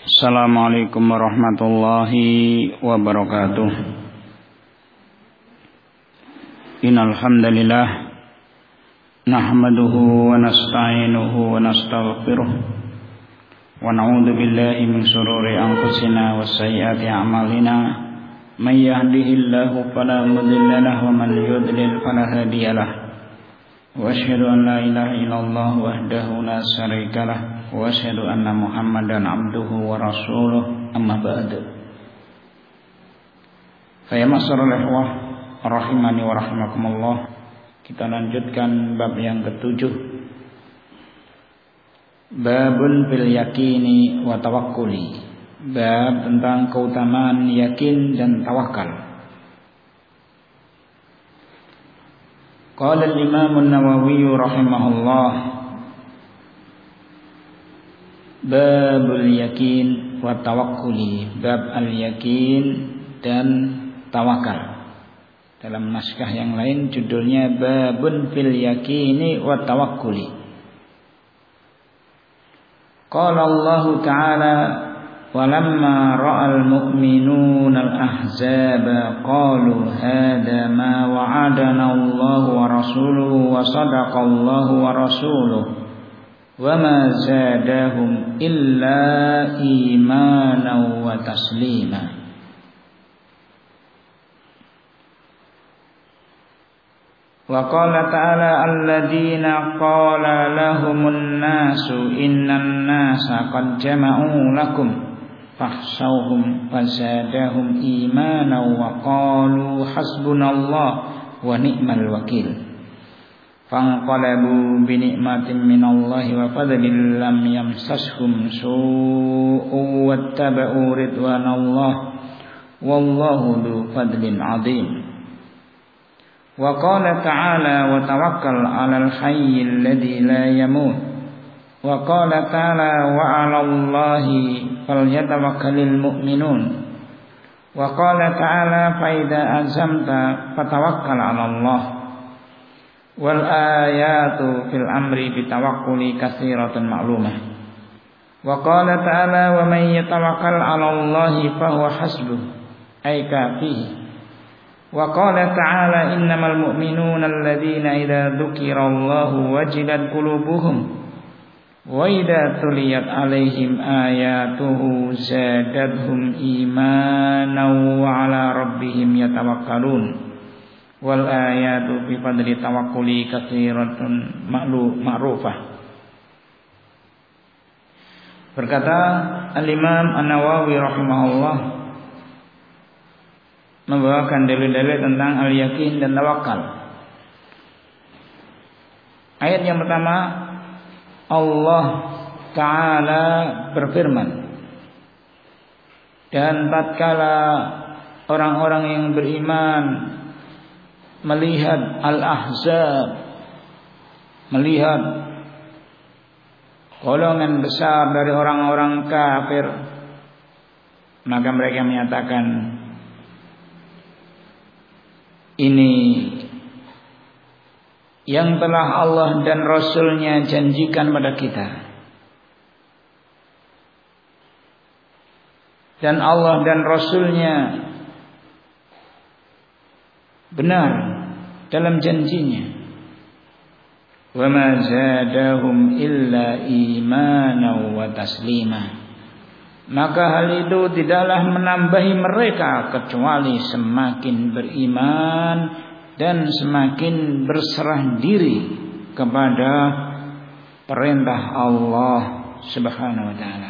Assalamualaikum warahmatullahi wabarakatuh. Innal hamdalillah nahmaduhu wa nasta'inuhu wa nastaghfiruh wa na'udzu billahi min shururi anfusina wa sayyiati a'malina may yahdihillahu fala mudilla lahu wa man yudlil fala hadiya lahu wa asyhadu an la ilaha illallah wahdahu la syarika lahu wa asyhadu anna Muhammadan abduhu wa rasuluh, amma ba'du. Fa ya ma'asyiral ikhwah rahimani wa rahimakumullah. Kita lanjutkan bab yang ketujuh, babun fil yakini wa tawakkuli. Bab tentang keutamaan yakin dan tawakal. Qala al-Imam an-Nawawi rahimahullah, babul yakin wa tawakkuli, bab al-yakin dan tawakal. Dalam naskah yang lain judulnya babun fil yakini wa tawakkuli. Qala Allah Ta'ala, walamma ra'al mu'minuna al-ahzaba qalu hadha ma wa'adana Allah wa rasuluhu wa sadaqa Allah wa rasuluhu وَمَا زَادَهُمْ إِلَّا إِيمَانًا وَتَسْلِيمًا. وَقَالَ تَعَالَى الَّذِينَ قَالَ لَهُمُ النَّاسُ إِنَّ النَّاسَ قَدْ جَمَعُوا لَكُمْ فَاخْشَوْهُمْ فَزَادَهُمْ إِيمَانًا وَقَالُوا حَسْبُنَا اللَّهُ وَنِعْمَ الْوَكِيلُ. فانقلبوا بنعمة من الله وفضل لم يمسسهم سوء واتبعوا رضوان الله والله ذو فضل عظيم. وقال تعالى وتوكل على الحي الذي لا يموت. وقال تعالى وعلى الله فليتوكل المؤمنون. وقال تعالى فإذا عزمت فتوكل على الله. Wal ayatu fil amri bitawakkuli katsiratun ma'lumah. Wa qala ta'ala wa may yatawakkal 'ala Allahi fa huwa hasbuh ay kafihi. Wa qala ta'ala innamal mu'minuna alladziina idza dzukirallahu wajilat qulubuhum wa idza tuliyat 'alaihim ayatuhu zadatuhum imanan wa 'ala rabbihim yatawakkalun. Wal ayatu fi fadli tawakkuli katsiratun ma'rufah. Berkata Al-Imam An-Nawawi rahimahullah membawakan dalil-dalil tentang al-yakin dan tawakal. Ayat yang pertama, Allah Ta'ala berfirman, dan tatkala orang-orang yang beriman melihat al-ahzab, melihat golongan besar dari orang-orang kafir, maka mereka menyatakan, ini yang telah Allah dan Rasulnya janjikan pada kita, dan Allah dan Rasulnya benar dalam janjinya. Wa ma zadahum illa imanan wa taslima. Maka hal itu tidaklah menambahi mereka kecuali semakin beriman dan semakin berserah diri kepada perintah Allah Subhanahu wa taala.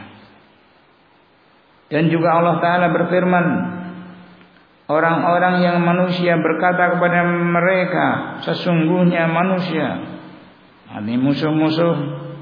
Dan juga Allah Taala berfirman, orang-orang yang manusia berkata kepada mereka, sesungguhnya manusia, ini musuh-musuh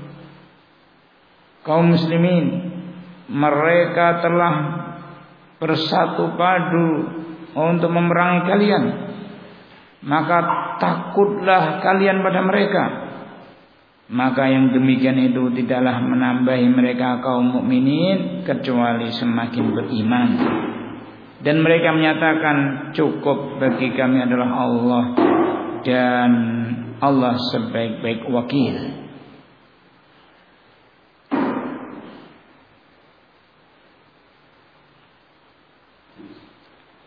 kaum muslimin, mereka telah bersatu padu untuk memerangi kalian, maka takutlah kalian pada mereka. Maka yang demikian itu tidaklah menambahi mereka kaum mukminin kecuali semakin beriman. Dan mereka menyatakan, cukup bagi kami adalah Allah dan Allah sebaik-baik wakil.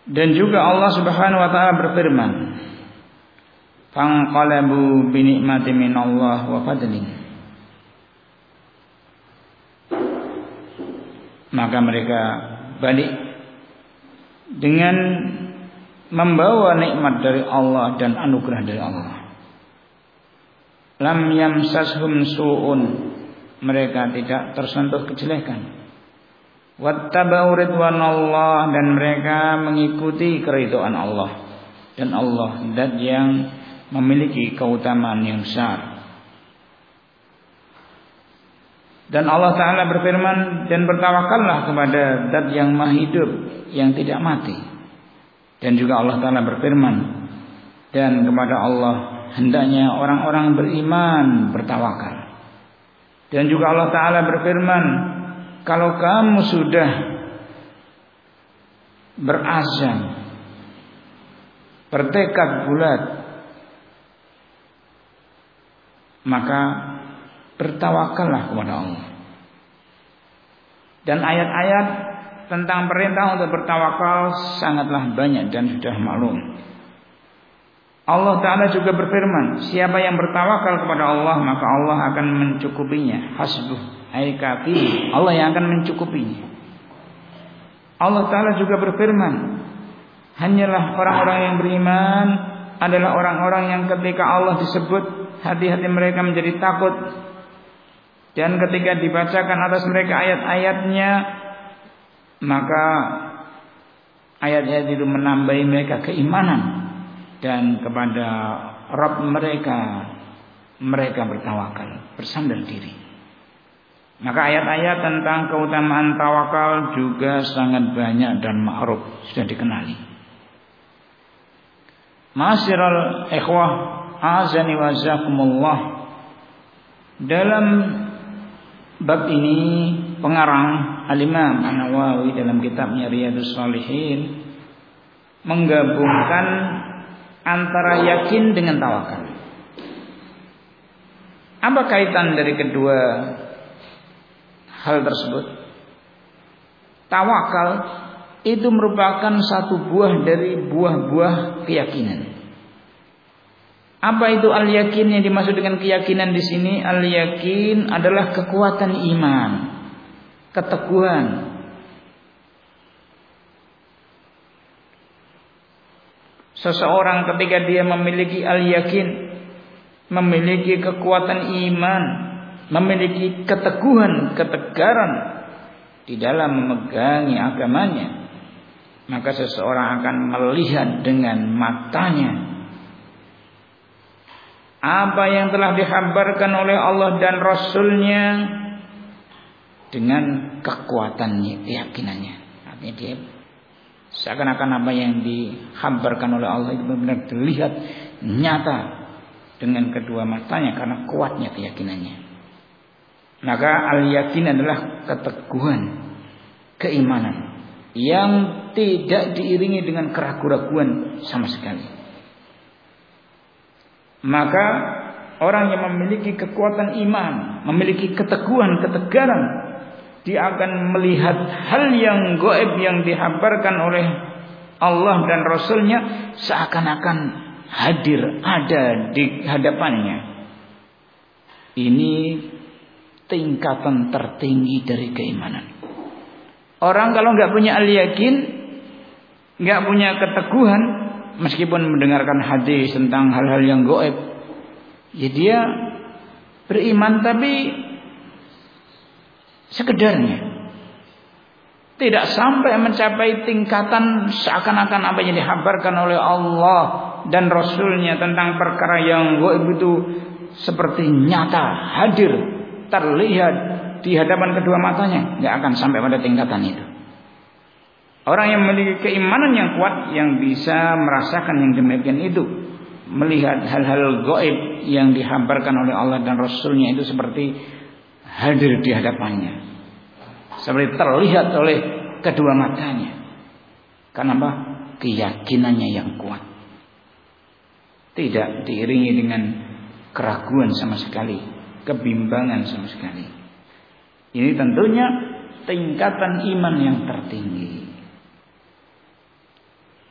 Dan juga Allah Subhanahu wa taala berfirman, "Fanqalabu bi ni'matin minallah wa fadlin." Maka mereka balik dengan membawa nikmat dari Allah dan anugerah dari Allah. Lam yamsashum su'un, mereka tidak tersentuh kejelekan. Wattaba'u ridwanallah, dan mereka mengikuti keridhaan Allah, dan Allah zat yang memiliki keutamaan yang besar. Dan Allah Ta'ala berfirman, dan bertawakallah kepada zat yang maha hidup yang tidak mati. Dan juga Allah Ta'ala berfirman, dan kepada Allah hendaknya orang-orang beriman bertawakal. Dan juga Allah Ta'ala berfirman, kalau kamu sudah berazam, bertekad bulat, maka bertawakallah kepada Allah. Dan ayat-ayat tentang perintah untuk bertawakal sangatlah banyak dan sudah maklum. Allah Ta'ala juga berfirman, siapa yang bertawakal kepada Allah, maka Allah akan mencukupinya. Hasbuh, ay kafi, Allah yang akan mencukupinya. Allah Ta'ala juga berfirman, hanyalah orang-orang yang beriman adalah orang-orang yang ketika Allah disebut, hati-hati mereka menjadi takut. Dan ketika dibacakan atas mereka ayat-ayatnya, maka ayat-ayat itu menambahi mereka keimanan, dan kepada Rabb mereka bertawakal, bersandar diri. Maka ayat-ayat tentang keutamaan tawakal juga sangat banyak dan ma'ruf, sudah dikenali. Ma'asyiral ikhwah, azani wa jazakumullah. Dalam bab ini pengarang Al-Imam An-Nawawi dalam kitabnya Riyadhus Shalihin menggabungkan antara yakin dengan tawakal. Apa kaitan dari kedua hal tersebut? Tawakal itu merupakan satu buah dari buah-buah keyakinan. Apa itu al-yakin yang dimaksud dengan keyakinan di sini? Al-yakin adalah kekuatan iman, keteguhan. Seseorang ketika dia memiliki al-yakin, memiliki kekuatan iman, memiliki keteguhan, ketegaran di dalam memegangi agamanya, maka seseorang akan melihat dengan matanya apa yang telah dikhabarkan oleh Allah dan Rasulnya dengan kekuatannya, keyakinannya. Artinya dia seakan-akan apa yang dikhabarkan oleh Allah itu benar-benar terlihat nyata dengan kedua matanya karena kuatnya keyakinannya. Maka al-yakin adalah keteguhan, keimanan yang tidak diiringi dengan keraguan-raguan sama sekali. Maka orang yang memiliki kekuatan iman, memiliki keteguhan, ketegaran, dia akan melihat hal yang gaib yang dihabarkan oleh Allah dan Rasulnya seakan-akan hadir, ada di hadapannya. Ini tingkatan tertinggi dari keimanan. Orang kalau nggak punya al-yakin, nggak punya keteguhan, meskipun mendengarkan hadis tentang hal-hal yang gaib, ya dia beriman tapi sekedarnya, tidak sampai mencapai tingkatan seakan-akan apa yang dihabarkan oleh Allah dan Rasulnya tentang perkara yang gaib itu seperti nyata, hadir, terlihat di hadapan kedua matanya. Nggak akan sampai pada tingkatan itu. Orang yang memiliki keimanan yang kuat, yang bisa merasakan yang demikian itu, melihat hal-hal gaib yang dihabarkan oleh Allah dan Rasulnya itu seperti hadir di hadapannya, seperti terlihat oleh kedua matanya. Kenapa? Keyakinannya yang kuat, tidak diiringi dengan keraguan sama sekali, kebimbangan sama sekali. Ini tentunya tingkatan iman yang tertinggi.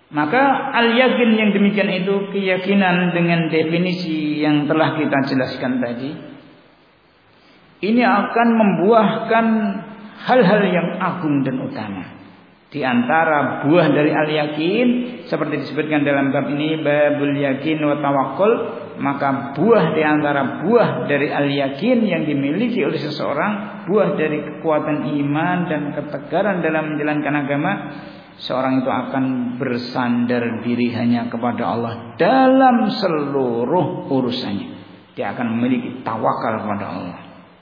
Maka al-yakin yang demikian itu keyakinan dengan definisi yang telah kita jelaskan tadi. Ini akan membuahkan hal-hal yang agung dan utama. Di antara buah dari al-yakin seperti disebutkan dalam bab ini babul yakin wa tawakkul, maka buah di antara buah dari al-yakin yang dimiliki oleh seseorang, buah dari kekuatan iman dan ketegaran dalam menjalankan agama, seorang itu akan bersandar diri hanya kepada Allah dalam seluruh urusannya. Dia akan memiliki tawakal kepada Allah.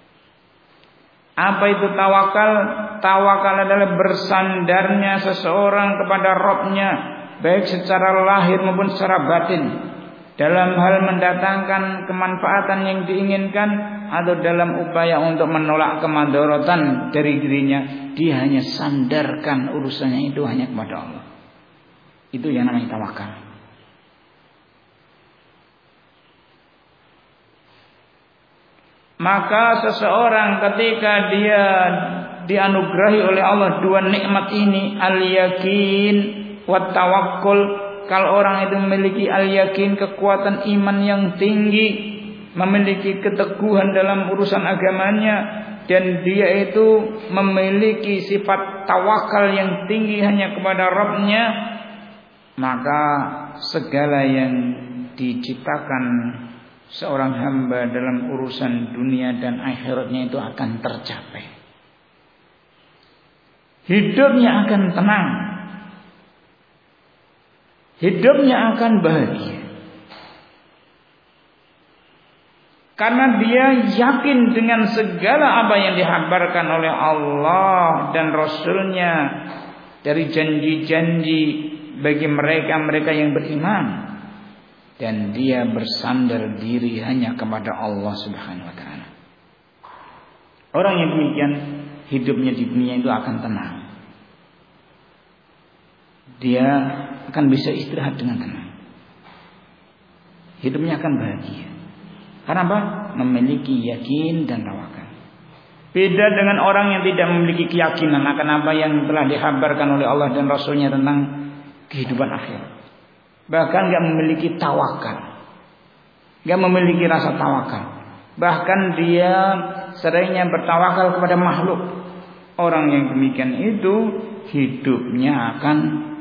Apa itu tawakal? Tawakal adalah bersandarnya seseorang kepada Rabb-nya, baik secara lahir maupun secara batin, dalam hal mendatangkan kemanfaatan yang diinginkan atau dalam upaya untuk menolak kemadharatan dari dirinya. Dia hanya sandarkan urusannya itu hanya kepada Allah. Itu yang namanya tawakal. Maka seseorang ketika dia dianugerahi oleh Allah dua nikmat ini, al-yakin wa tawakkul, kalau orang itu memiliki al-yakin, kekuatan iman yang tinggi, memiliki keteguhan dalam urusan agamanya, dan dia itu memiliki sifat tawakal yang tinggi hanya kepada Rabb-nya, maka segala yang diciptakan seorang hamba dalam urusan dunia dan akhiratnya itu akan tercapai. Hidupnya akan tenang, hidupnya akan bahagia, karena dia yakin dengan segala apa yang dihabarkan oleh Allah dan Rasul-Nya dari janji-janji bagi mereka-mereka yang beriman. Dan dia bersandar diri hanya kepada Allah Subhanahu wa taala. Orang yang demikian hidupnya di dunia itu akan tenang. Dia akan bisa istirahat dengan tenang. Hidupnya akan bahagia. Karena apa? Memiliki yakin dan tawakal. Beda dengan orang yang tidak memiliki keyakinan akan apa yang telah dihabarkan oleh Allah dan Rasul-Nya tentang kehidupan akhirat. Bahkan gak memiliki tawakal, gak memiliki rasa tawakal. Bahkan dia seringnya bertawakal kepada makhluk. Orang yang demikian itu hidupnya akan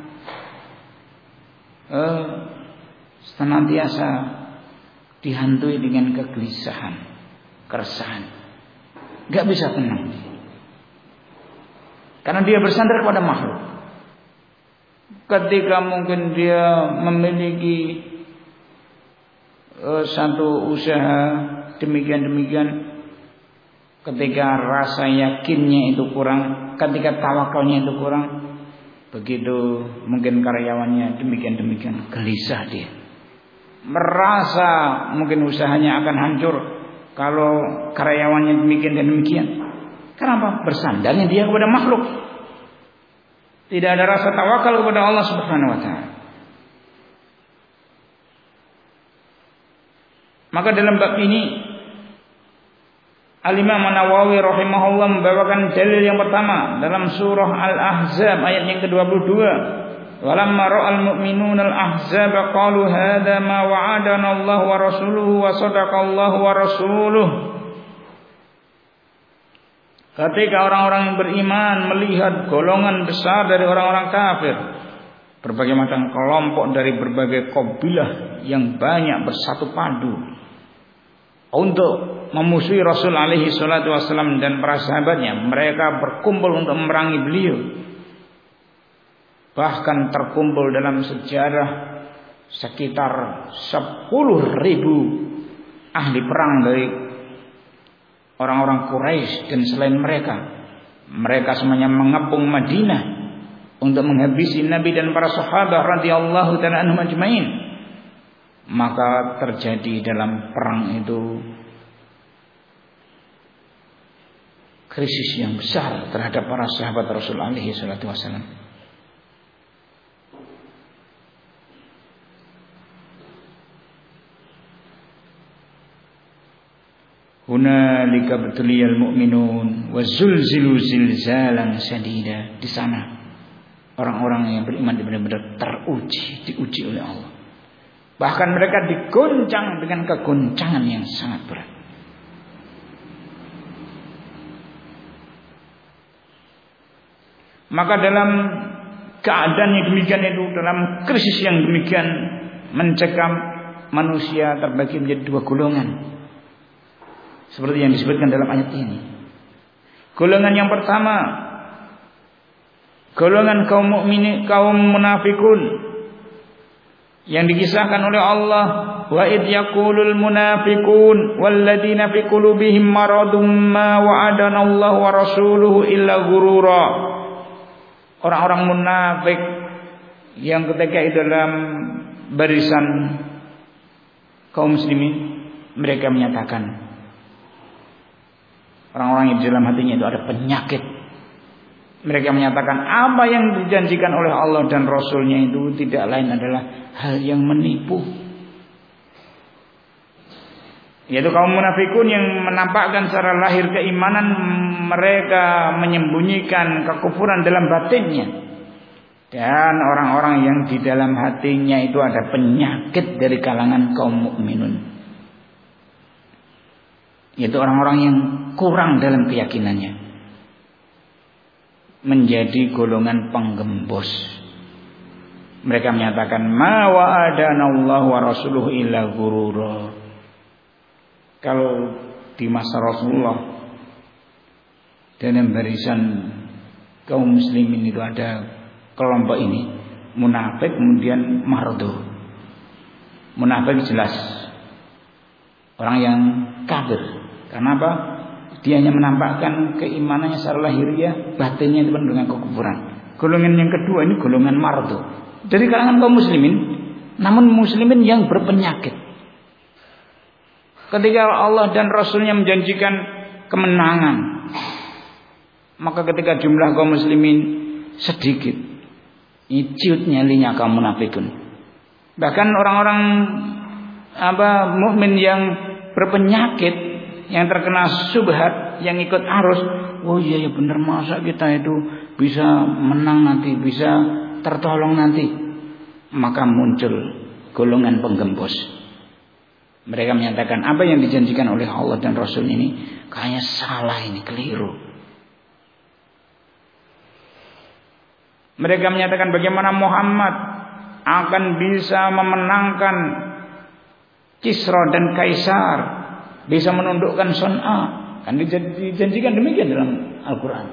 senantiasa dihantui dengan kegelisahan, keresahan. Gak bisa tenang, karena dia bersandar kepada makhluk. Ketika mungkin dia memiliki satu usaha demikian, ketika rasa yakinnya itu kurang, ketika tawakalnya itu kurang, begitu mungkin karyawannya demikian gelisah dia, merasa mungkin usahanya akan hancur kalau karyawannya demikian. Kenapa? Bersandarnya dia kepada makhluk. Tidak ada rasa tawakal kepada Allah Subhanahu wa taala. Maka dalam bab ini Al-Imam An-Nawawi rahimahullah membawakan dalil yang pertama dalam surah Al-Ahzab ayat yang ke-22. Walamma ra'al mu'minuna al-ahzab qalu hadza ma wa'adana Allah wa rasuluhu wa sadaqa Allah wa rasuluhu. Ketika orang-orang yang beriman melihat golongan besar dari orang-orang kafir, berbagai macam kelompok dari berbagai kabilah yang banyak bersatu padu untuk memusuhi Rasul alaihi salatu wasallam dan para sahabatnya, mereka berkumpul untuk memerangi beliau. Bahkan terkumpul dalam sejarah sekitar 10.000 ahli perang dari orang-orang Quraisy dan selain mereka semuanya mengepung Madinah untuk menghabisi Nabi dan para sahabat radhiyallahu ta'ala anhum ajmain. Maka terjadi dalam perang itu krisis yang besar terhadap para sahabat Rasul alaihi salatu wasallam. Hunalika betuliyal mu'minun wa zulzilu zilzalan syadida. Di sana Orang-orang yang beriman benar-benar diuji oleh Allah. Bahkan mereka diguncang dengan kegoncangan yang sangat berat. Maka dalam keadaan yang demikian itu, dalam krisis yang demikian mencekam, manusia terbagi menjadi dua golongan. Seperti yang disebutkan dalam ayat ini. Golongan yang pertama, golongan kaum mukminin, kaum munafikun, yang dikisahkan oleh Allah, wa id yaqulul munafiqun walladzina fi qulubihim maradun ma wa'adana Allah wa rasuluhu illa ghurura. Orang-orang munafik yang ketika itu dalam barisan kaum muslimin, mereka menyatakan, orang-orang yang di dalam hatinya itu ada penyakit. Mereka menyatakan apa yang dijanjikan oleh Allah dan Rasulnya itu tidak lain adalah hal yang menipu. Yaitu kaum munafikun yang menampakkan secara lahir keimanan, mereka menyembunyikan kekufuran dalam batinnya. Dan orang-orang yang di dalam hatinya itu ada penyakit dari kalangan kaum mukminun. Yaitu orang-orang yang kurang dalam keyakinannya, menjadi golongan penggembos. Mereka menyatakan ma wa'adana Allah wa rasuluhu illa ghurura. Kalau di masa Rasulullah dalam barisan kaum muslimin itu ada kelompok ini munafik, kemudian mardu. Munafik jelas orang yang kafir. Karena apa? Dia hanya menampakkan keimanannya secara lahiriah, batinnya itu penuh dengan kekufuran. Golongan yang kedua ini golongan mardu, dari kalangan kaum muslimin, namun muslimin yang berpenyakit. Ketika Allah dan Rasulnya menjanjikan kemenangan, maka ketika jumlah kaum muslimin sedikit, ciut nyalinya kaum munafikun. Bahkan orang-orang mukmin yang berpenyakit, yang terkena subhat, yang ikut arus, oh iya ya benar, masa kita itu bisa menang nanti, bisa tertolong nanti. Maka muncul golongan penggembos. Mereka menyatakan apa yang dijanjikan oleh Allah dan Rasul ini kayaknya salah, ini keliru. Mereka menyatakan bagaimana Muhammad akan bisa memenangkan Kisra dan Kaisar, bisa menundukkan Son'a. Kan dijanjikan demikian dalam Al-Quran.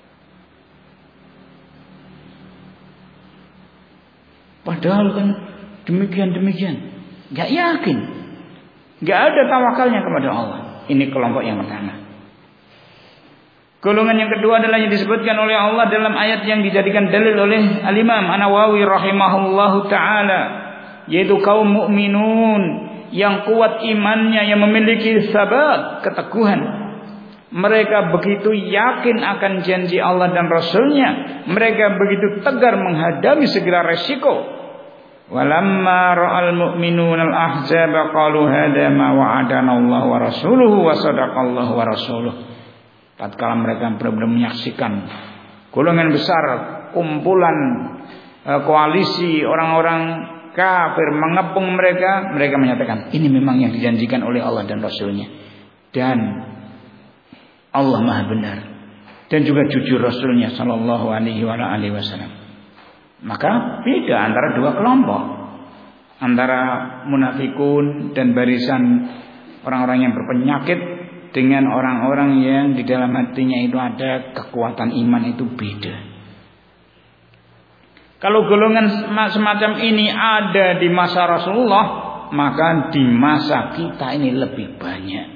Padahal kan demikian. Gak yakin, gak ada tawakalnya kepada Allah. Ini kelompok yang pertama. Golongan yang kedua adalah yang disebutkan oleh Allah dalam ayat yang dijadikan dalil oleh Al-Imam An-Nawawi rahimahullahu ta'ala, yaitu kaum mukminun yang kuat imannya, yang memiliki sabat, keteguhan. Mereka begitu yakin akan janji Allah dan Rasulnya. Mereka begitu tegar menghadapi segala resiko. Walamma ra'al mu'minun al-ahzaba qalu hadza ma wa'adana Allah wa rasuluhu wa sadaqallahu wa rasuluhu. Tatkala mereka benar-benar menyaksikan golongan besar, kumpulan koalisi orang-orang kafir mengepung mereka, mereka menyatakan ini memang yang dijanjikan oleh Allah dan Rasulnya, dan Allah Maha benar, dan juga jujur Rasulnya Sallallahu Alaihi Wasallam. Maka beda antara dua kelompok, antara munafikun dan barisan orang-orang yang berpenyakit dengan orang-orang yang di dalam hatinya itu ada kekuatan iman, itu beda. Kalau golongan semacam ini ada di masa Rasulullah, maka di masa kita ini lebih banyak.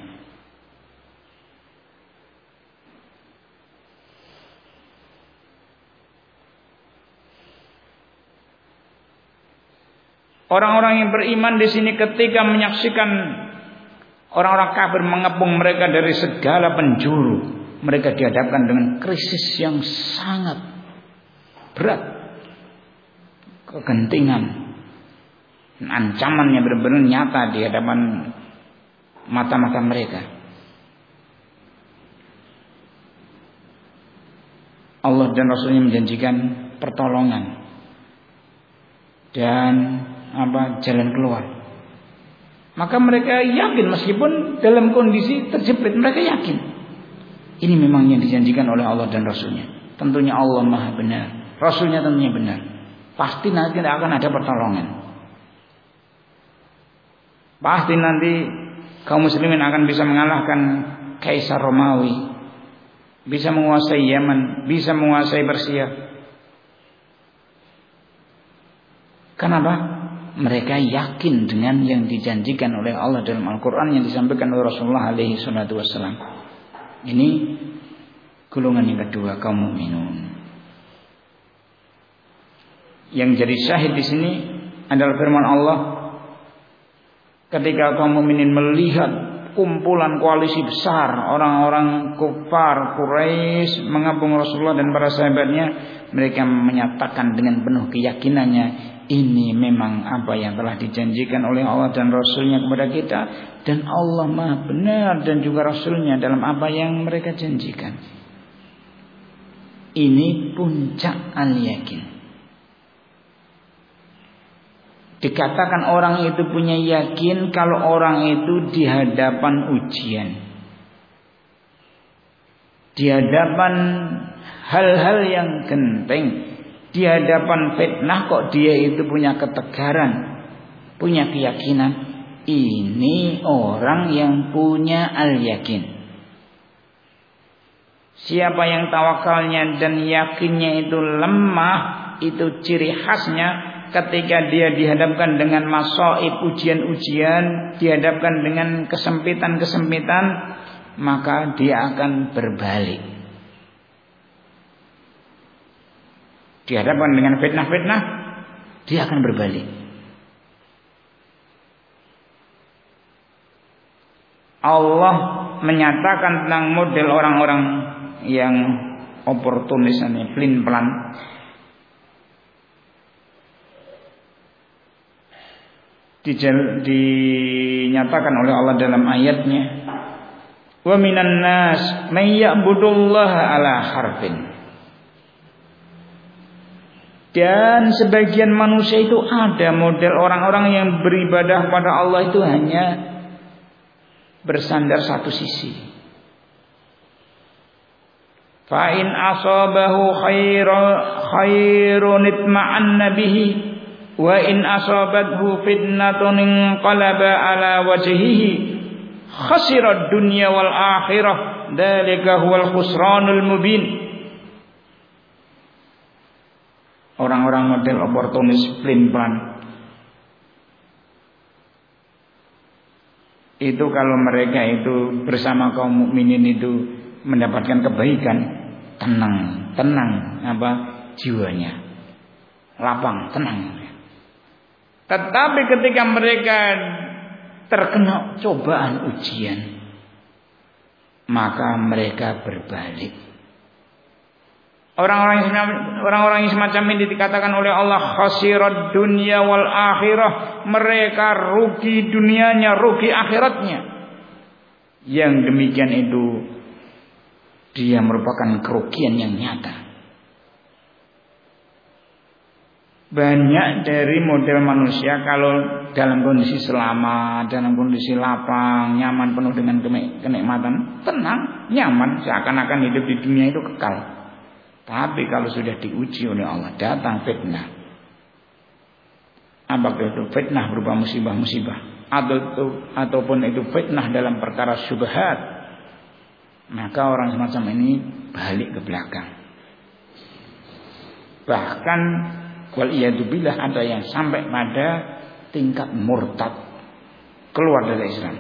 Orang-orang yang beriman di sini ketika menyaksikan orang-orang kafir mengepung mereka dari segala penjuru, mereka dihadapkan dengan krisis yang sangat berat, kegentingan, ancamannya benar-benar nyata di hadapan mata-mata mereka. Allah dan Rasulnya menjanjikan pertolongan dan jalan keluar. Maka mereka yakin meskipun dalam kondisi terjepit, mereka yakin ini memang yang dijanjikan oleh Allah dan Rasulnya. Tentunya Allah Maha benar, Rasulnya tentunya benar. Pasti nanti akan ada pertolongan. Pasti nanti kaum muslimin akan bisa mengalahkan Kaisar Romawi, bisa menguasai Yaman, bisa menguasai Persia. Kenapa? Mereka yakin dengan yang dijanjikan oleh Allah dalam Al-Quran yang disampaikan oleh Rasulullah alaihi salatu wassalam. Ini golongan yang kedua, kaum mukminun. Yang jadi syahid di sini adalah firman Allah ketika kaum mukminin melihat kumpulan koalisi besar orang-orang kufar Quraisy mengepung Rasulullah dan para sahabatnya, mereka menyatakan dengan penuh keyakinannya, ini memang apa yang telah dijanjikan oleh Allah dan Rasulnya kepada kita, dan Allah Maha benar dan juga Rasulnya dalam apa yang mereka janjikan. Ini puncak al-yakin. Dikatakan orang itu punya yakin kalau orang itu di hadapan ujian, di hadapan hal-hal yang genting, di hadapan fitnah, kok dia itu punya ketegaran, punya keyakinan. Ini orang yang punya al-yakin. Siapa yang tawakalnya dan yakinnya itu lemah, itu ciri khasnya ketika dia dihadapkan dengan masaib, ujian-ujian, dihadapkan dengan kesempitan-kesempitan, maka dia akan berbalik. Dihadapkan dengan fitnah-fitnah, dia akan berbalik. Allah menyatakan tentang model orang-orang yang oportunis, pelin-pelan. Dinyatakan oleh Allah dalam ayatnya, wa minan nas may ya'budullaha ala harfin. Dan sebagian manusia itu ada model orang-orang yang beribadah pada Allah itu hanya bersandar satu sisi. Fa in asabahu khairun itma'anna bihi wa in asabathu fitnatun inqalaba ala wajhihi khasira dunya wal akhirah dzalika huwal khusranul mubin. Orang-orang model oportunis pelin-pelan itu kalau mereka itu bersama kaum mukminin itu mendapatkan kebaikan, tenang jiwanya, lapang, tenang. Tetapi ketika mereka terkena cobaan ujian, maka mereka berbalik. Orang-orang yang semacam ini dikatakan oleh Allah khasirat dunya wal akhirah. Mereka rugi dunianya, rugi akhiratnya. Yang demikian itu dia merupakan kerugian yang nyata. Banyak dari model manusia kalau dalam kondisi selamat, dalam kondisi lapang, nyaman, penuh dengan kenikmatan, tenang, nyaman, seakan-akan hidup di dunia itu kekal. Tapi kalau sudah diuji oleh Allah, datang fitnah. Apakah itu fitnah berupa musibah-musibah ataupun itu fitnah dalam perkara syubhat, maka orang semacam ini balik ke belakang. Bahkan waliyadzubillah ada yang sampai pada tingkat murtad, keluar dari Islam,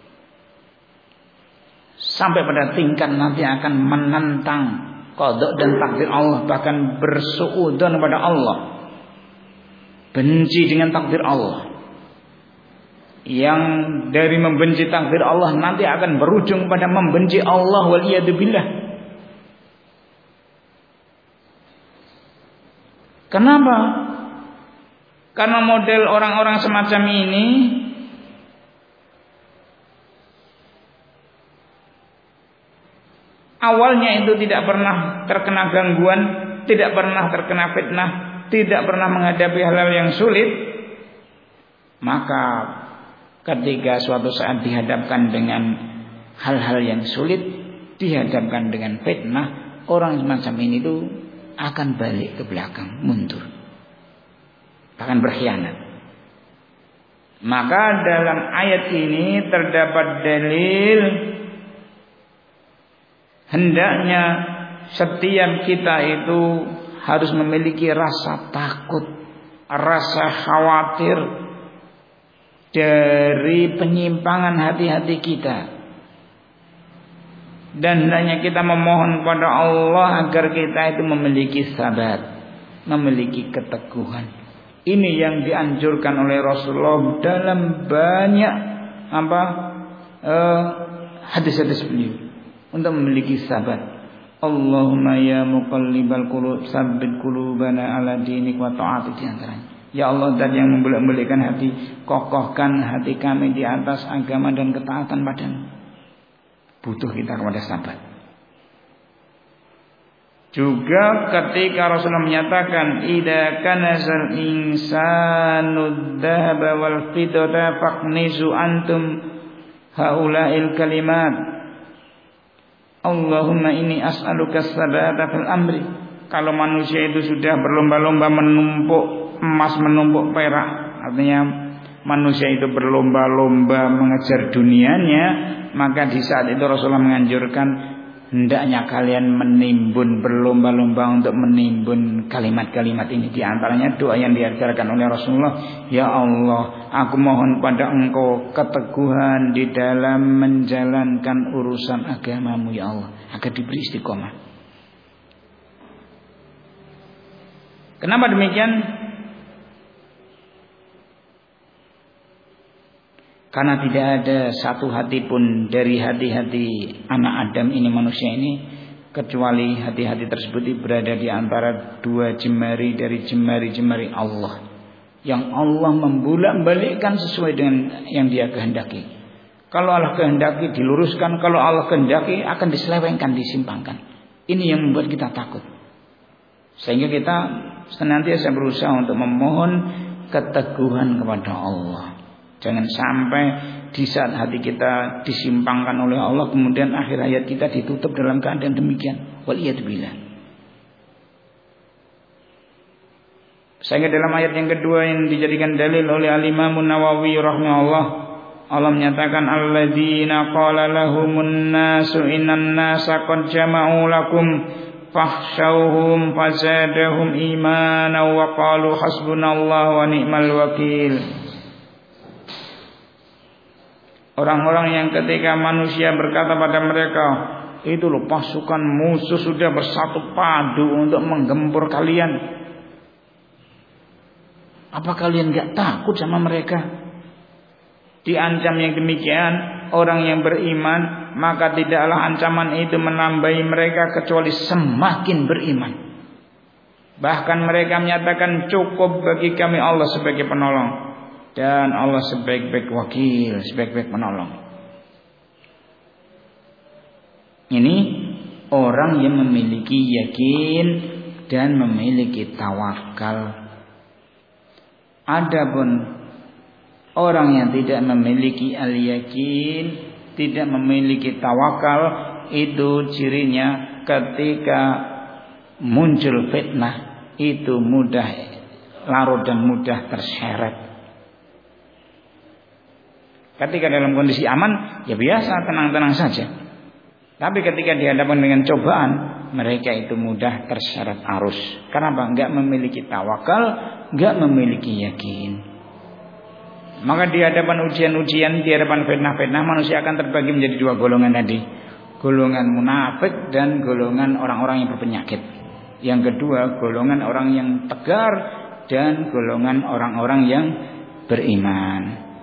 sampai pada tingkat nanti akan menentang qada dan takdir Allah, bahkan bersuudzon kepada Allah, benci dengan takdir Allah. Yang dari membenci takdir Allah nanti akan berujung pada membenci Allah, waliyadzubillah. Kenapa? Karena model orang-orang semacam ini awalnya itu tidak pernah terkena gangguan tidak pernah terkena fitnah, tidak pernah menghadapi hal-hal yang sulit, maka ketika suatu saat dihadapkan dengan hal-hal yang sulit, dihadapkan dengan fitnah, orang semacam ini itu akan balik ke belakang, mundur, bahkan berkhianat. Maka dalam ayat ini terdapat dalil hendaknya setiap kita itu harus memiliki rasa takut, rasa khawatir dari penyimpangan hati-hati kita. Dan hendaknya kita memohon kepada Allah agar kita itu memiliki sabar, memiliki keteguhan. Ini yang dianjurkan oleh Rasulullah dalam banyak hadis-hadis beliau, untuk memiliki sabar. Allahumma ya muqallibal qulub tsabbit qulubana ala dinik wa ta'atik, di antaranya. Ya Allah, dan yang membolak-balikkan hati, kokohkan hati kami di atas agama dan ketaatan padamu. Butuh kita kepada sabar. Juga ketika Rasulullah menyatakan idza kanazal insanu dzahaba wal fiddata faqnizu antum haula'il kalimat Allahumma inni as'aluka sabata fil amri. Kalau manusia itu sudah berlomba-lomba menumpuk emas, menumpuk perak, artinya manusia itu berlomba-lomba mengejar dunianya, maka di saat itu Rasulullah menganjurkan hendaknya kalian menimbun, berlomba-lomba untuk menimbun kalimat-kalimat ini. Di antaranya doa yang diajarkan oleh Rasulullah, ya Allah, aku mohon pada Engkau keteguhan di dalam menjalankan urusan agamamu, ya Allah, agar diberi istiqomah. Kenapa demikian? Karena tidak ada satu hati pun dari hati-hati anak Adam ini, manusia ini, kecuali hati-hati tersebut berada di antara dua jemari dari jemari-jemari Allah, yang Allah membolak-balikkan sesuai dengan yang Dia kehendaki. Kalau Allah kehendaki diluruskan, kalau Allah kehendaki akan diselewengkan, disimpangkan. Ini yang membuat kita takut, sehingga kita senantiasa berusaha untuk memohon keteguhan kepada Allah. Jangan sampai di saat hati kita disimpangkan oleh Allah, kemudian akhir hayat kita ditutup dalam keadaan demikian. Waliyadzubillah. Sehingga dalam ayat yang kedua yang dijadikan dalil oleh Al-Imam Nawawi rahimahullah, Allah menyatakan alladzina qala lahumun nasu innan nasa qad jama'u lakum fakhshawhum fazadahum imanan wa qalu hasbunallahu wa ni'mal wakil. Orang-orang yang ketika manusia berkata pada mereka, itu loh pasukan musuh sudah bersatu padu untuk menggempur kalian. Apa kalian gak takut sama mereka? Diancam yang demikian orang yang beriman, maka tidaklah ancaman itu menambahi mereka kecuali semakin beriman. Bahkan mereka menyatakan cukup bagi kami Allah sebagai penolong, dan Allah sebaik-baik wakil, sebaik-baik penolong. Ini orang yang memiliki yakin dan memiliki tawakal. Adapun orang yang tidak memiliki al-yakin, tidak memiliki tawakal, itu cirinya ketika muncul fitnah itu mudah larut dan mudah terseret. Ketika dalam kondisi aman, ya biasa, tenang-tenang saja. Tapi ketika dihadapkan dengan cobaan, mereka itu mudah terseret arus. Kenapa? Enggak memiliki tawakal, enggak memiliki yakin. Maka di hadapan ujian-ujian, di hadapan fitnah-fitnah, manusia akan terbagi menjadi dua golongan tadi. Golongan munafik dan golongan orang-orang yang berpenyakit. Yang kedua, golongan orang yang tegar dan golongan orang-orang yang beriman.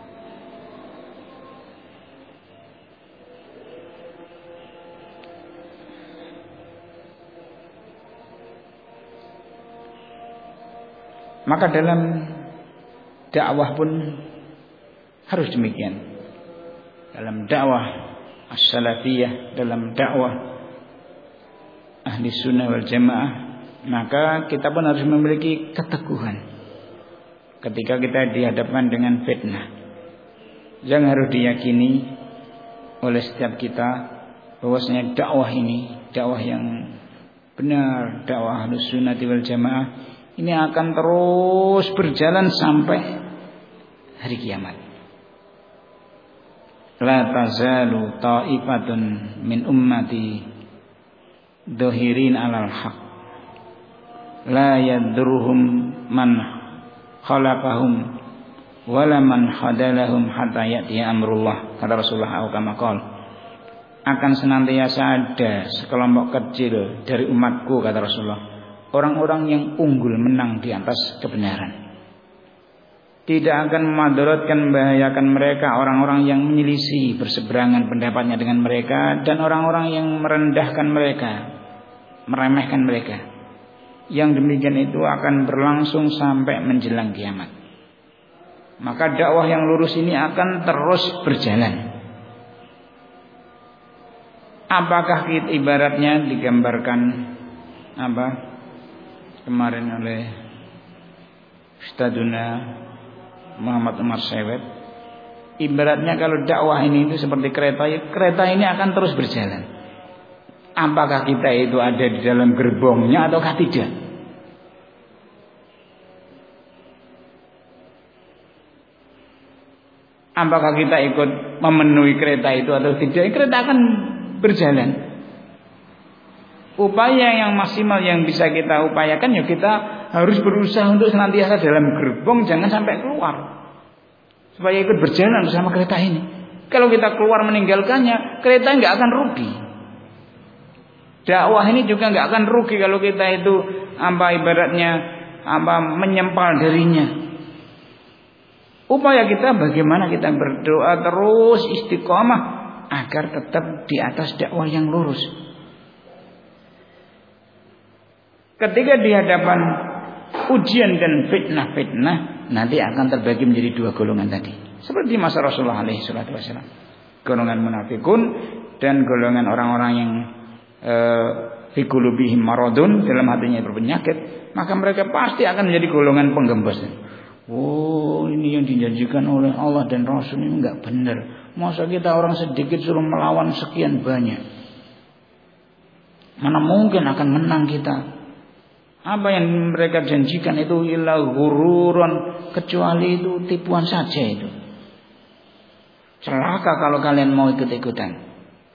Maka dalam dakwah pun harus demikian. Dalam dakwah as-salafiyah, dalam dakwah ahli sunnah wal jamaah, Maka kita pun harus memiliki keteguhan ketika kita dihadapkan dengan fitnah. Yang harus diyakini oleh setiap kita bahwasanya dakwah ini, dakwah yang benar, dakwah Ahlus Sunnah wal Jamaah ini akan terus berjalan sampai hari kiamat. La tazalu ta'ifatun min ummati dhahirin 'alal haq la yadurruhum man khalaqahum wala man hadalahum hatta ya'tiya amrullah, kata Rasulullah SAW. Akan senantiasa ada sekelompok kecil dari umatku, kata Rasulullah, orang-orang yang unggul menang di atas kebenaran. Tidak akan memadaratkan, membahayakan mereka orang-orang yang menyelisih, berseberangan pendapatnya dengan mereka, dan orang-orang yang merendahkan mereka, meremehkan mereka. Yang demikian itu akan berlangsung sampai menjelang kiamat. Maka dakwah yang lurus ini akan terus berjalan. Apakah kita ibaratnya digambarkan apa kemarin oleh Ustadzuna Muhammad Umar Sewet, ibaratnya kalau dakwah ini itu seperti kereta, kereta ini akan terus berjalan. Apakah kita itu ada di dalam gerbongnya ataukah tidak? Apakah kita ikut memenuhi kereta itu atau tidak? Kereta akan berjalan. Upaya yang maksimal yang bisa kita upayakan, ya kita harus berusaha untuk senantiasa dalam gerbong, jangan sampai keluar, supaya ikut berjalan bersama kereta ini. Kalau kita keluar meninggalkannya, kereta nggak akan rugi. Dakwah ini juga nggak akan rugi kalau kita itu ibaratnya menyempal darinya. Upaya kita bagaimana kita berdoa terus istiqomah agar tetap di atas dakwah yang lurus. Ketika di hadapan ujian dan fitnah-fitnah, nanti akan terbagi menjadi dua golongan tadi. Seperti masa Rasulullah SAW, golongan munafikun dan golongan orang-orang yang fi qulubihim maradun, dalam hatinya berpenyakit, maka mereka pasti akan menjadi golongan penggembos. Oh, ini yang dijanjikan oleh Allah dan Rasul ini enggak benar. Masa kita orang sedikit suruh melawan sekian banyak? Mana mungkin akan menang kita? Apa yang mereka janjikan itu illa ghururun, kecuali itu tipuan saja itu. Celaka kalau kalian mau ikut-ikutan.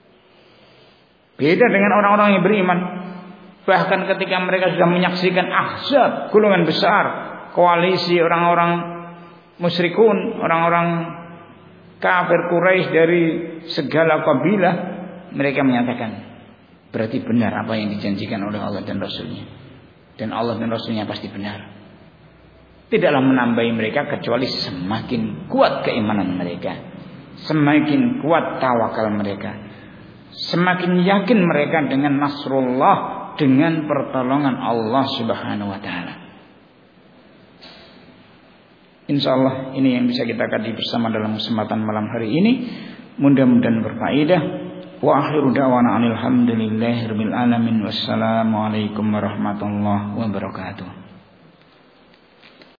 Beda dengan orang-orang yang beriman. Bahkan ketika mereka sudah menyaksikan ahzab, golongan besar, koalisi orang-orang musyrikun, orang-orang kafir Quraisy dari segala kabilah, mereka menyatakan berarti benar apa yang dijanjikan oleh Allah dan Rasulnya. Dan Allah dan Rasulnya pasti benar. Tidaklah menambahi mereka kecuali semakin kuat keimanan mereka, semakin kuat tawakal mereka, semakin yakin mereka dengan nasrullah, dengan pertolongan Allah Subhanahu wa taala. Insyaallah ini yang bisa kita kaji bersama dalam kesempatan malam hari ini. Mudah-mudahan berfaedah. Wa akhiru da'wana alhamdulillahirabbil alamin. Wassalamualaikum warahmatullahi wabarakatuh.